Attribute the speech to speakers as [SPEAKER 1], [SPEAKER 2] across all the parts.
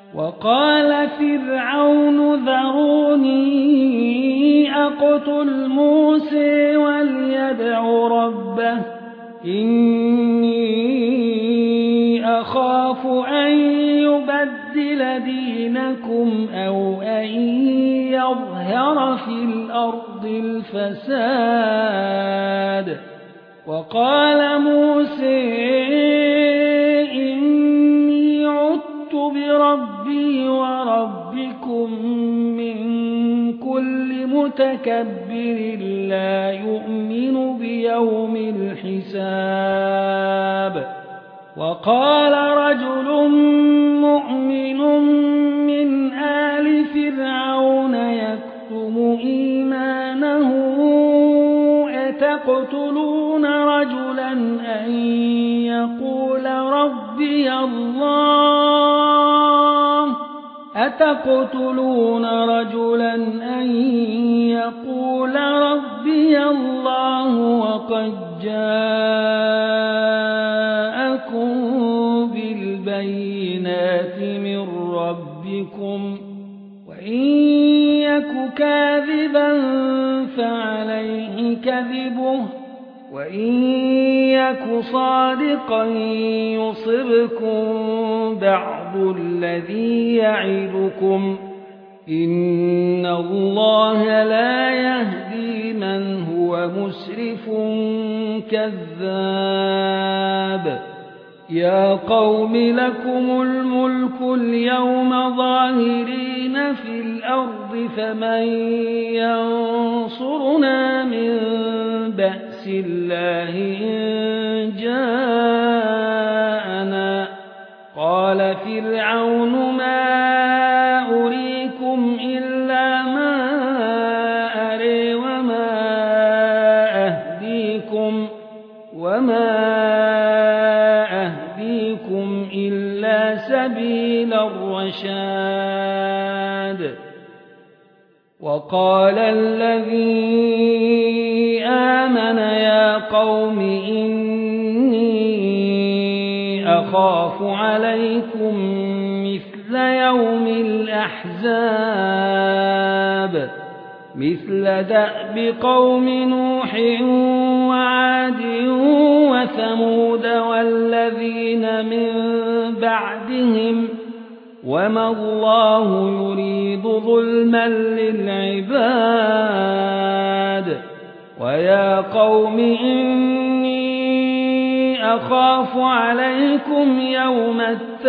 [SPEAKER 1] وقال فرعون ذروني أقتل موسى وليدع ربه إني أخاف أن يبدل دينكم أو أن يظهر في الأرض الفساد. وقال موسى إني عدت بربي وربكم من كل متكبر لا يؤمن بيوم الحساب. وقال رجل مؤمن من آل فرعون يكتم إيمانه أتقتلون رجلا أن يقول ربي الله وقد جاءكم بالبينات من ربكم وإن يك كاذبا فعليه كذبه وإن يك صادقا يصبكم بعض الذي يعدكم إن الله لا يهدي من هو مسرف كذاب. يا قوم لكم الملك اليوم ظاهرين في الأرض فمن ينصرنا من بأس الله إن جاءنا. قال فرعون ما أريكم إلا ما أري وما أهديكم إلا سبيل الرشاد. وقال الذي آمن يا قوم إني أخاف عليكم مثل يوم الأحزاب مثل دأب قوم نوح وعاد وثمود والذين من بعدهم وما الله يريد ظلما للعباد. ويا قوم إني أخاف عليكم يوم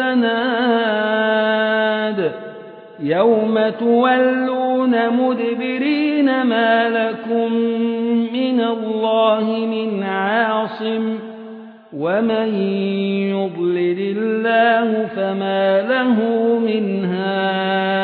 [SPEAKER 1] التناد يوم تولون مدبرين ما لكم من الله من عاصم ومن يضلل الله فما له من هاد.